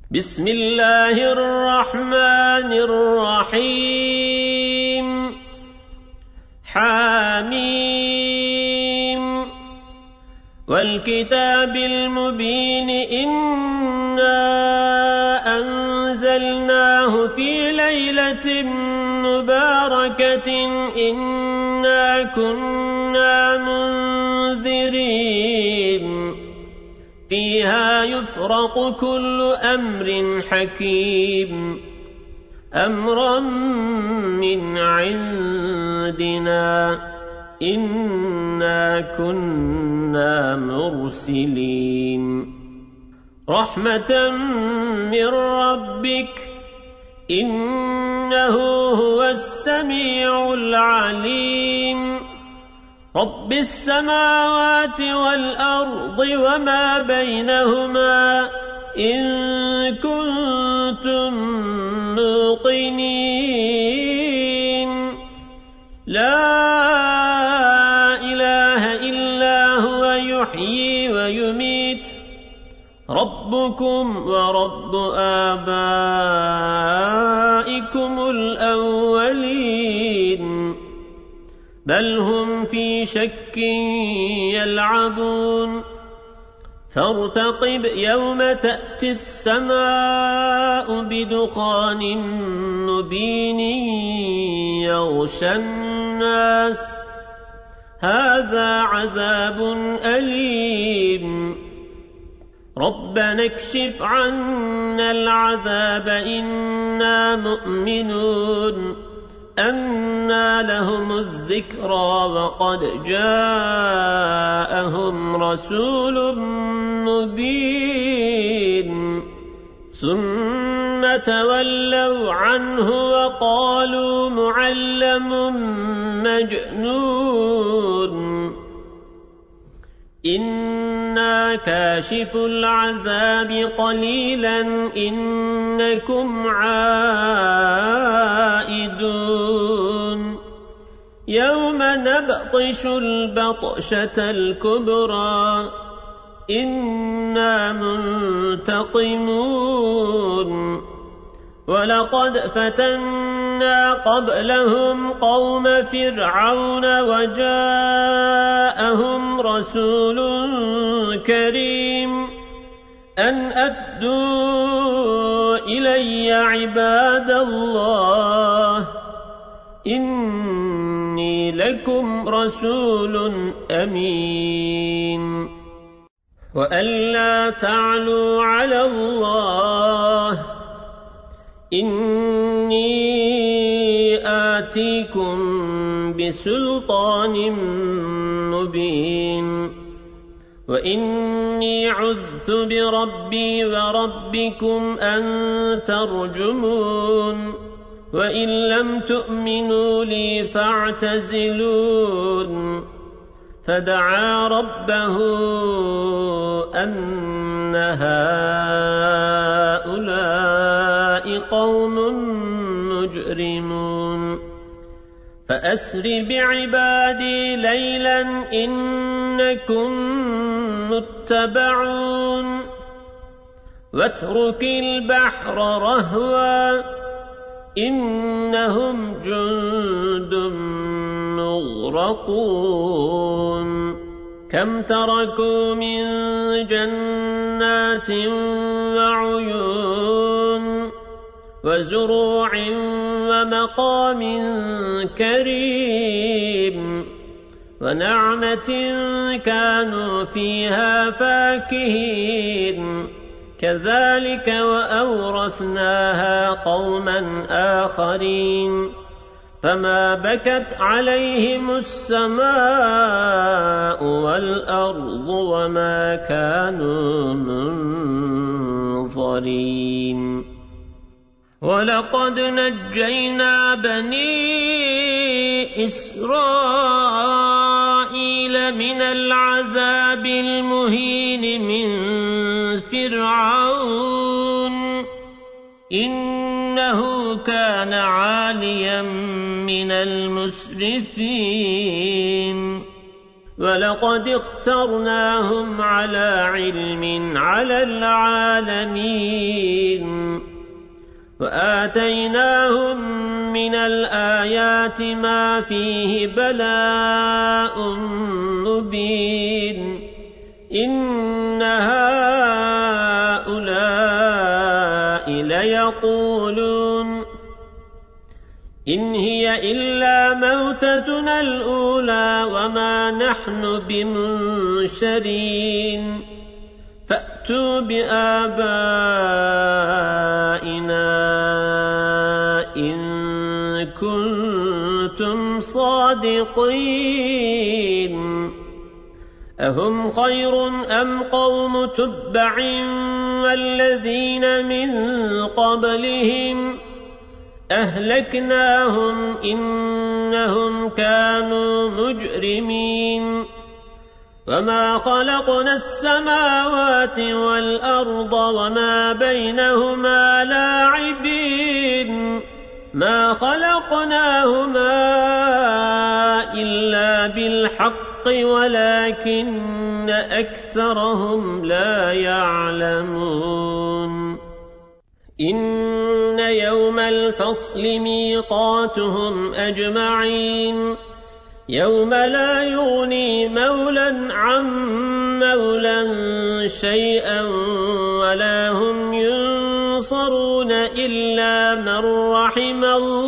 بسم الله الرحمن الرحيم حميم والكتاب المبين إنا أنزلناه في ليلة مباركة إنا كنا منذرين فيها يفرق كل أمر حكيم أمرا من عندنا إنا كنا مرسلين رحمة من ربك إنه هو السميع العليم رب السماوات والأرض وما بينهما إن كنتم موقنين لا إله إلا هو يحيي ويميت ربكم ورب آبائكم الأولين بل هم في شك يلعبون فارتقب يوم تأتي السماء بدخان مبين يغشى الناس هذا عذاب أليم ربنا اكشف عنا العذاب إنا مؤمنون أنى لهم الذكرى وقد جاءهم رسول مبين ثم تولوا عنه وقالوا معلم مجنون إنا كاشف العذاب قليلا إنكم عائدون يوم نبطش البطشة الكبرى إنا منتقمون ولقد فتنا قبلهم قوم فرعون وجاءهم رسول كريم أن أدوا إلي عباد الله إني لكم رسول أمين وأن لا تعلوا على الله إني آتيكم بسلطان مبين وإني عذت بربي وربكم أن ترجمون وإن لم تؤمنوا لي فاعتزلون فدعا ربه أن هؤلاء قوم مجرمون فأسر بعبادي ليلا إنكم متبعون واترك البحر رهوا إنهم جند مغرقون كم تركوا من جنات وعيون وزروع ومقام كريم ونعمة كانوا فيها فاكهين كذلك وأورثناها قوما آخرين فما بكت عليهم السماء والأرض وما كانوا منظرين ولقد نجينا بني إسرائيل من العذاب المهين من فرعون إنه كان عاليا من المسرفين ولقد اخترناهم على علم على العالمين وآتيناهم من الآيات ما فيه بلاء مبين إن هؤلاء ليقولون إن هي إلا موتتنا الأولى وما نحن بمنشرين فأتوا بآبائنا إن كنتم صادقين أهم خير أم قوم تبع والذين من قبلهم أهلكناهم إنهم كانوا مجرمين وما خلقنا السماوات والأرض وما بينهما لاعبين ما خلقناهما إلا بالحق ولكن أكثرهم لا يعلمون إن يوم الفصل ميقاتهم أجمعين يوم لا يغني مولا عن مولا شيئا ولا هم ينصرون إلا من رحم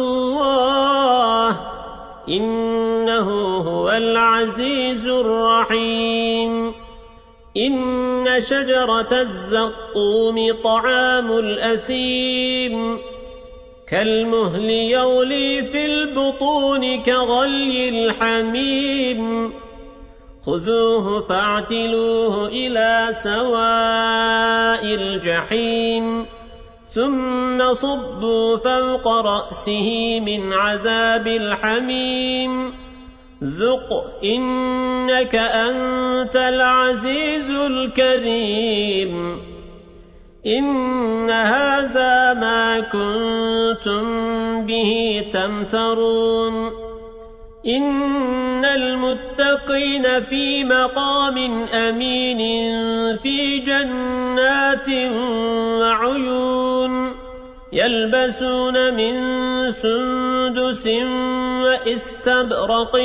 الله إنه هو العزيز الرحيم إن شجرة الزقوم طعام الأثيم كالمهل يغلي في البطون كغلي الحميم خذوه فاعتلوه إلى سواء الجحيم ثم صبوا فوق رأسه من عذاب الحميم ذق إنك أنت العزيز الكريم إن هذا ما كنتم به تمترون إن المتقين في مقام أمين في جنات وعيون يلبسون من سندس وإستبرق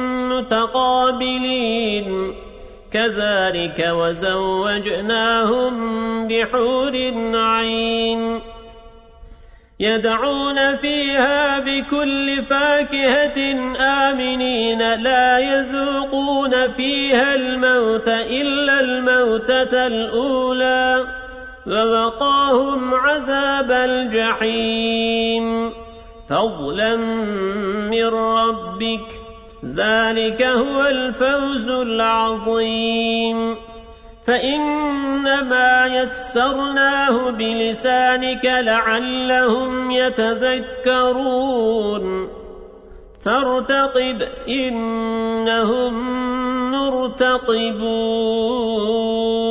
متقابلين كذلك وزوجناهم بحور عين يدعون فيها بكل فاكهة آمنين لا يذوقون فيها الموت إلا الموتة الأولى ووقاهم عذاب الجحيم فضلا من ربك ذلك هو الفوز العظيم فإنما يسرناه بلسانك لعلهم يتذكرون فارتقب إنهم مرتقبون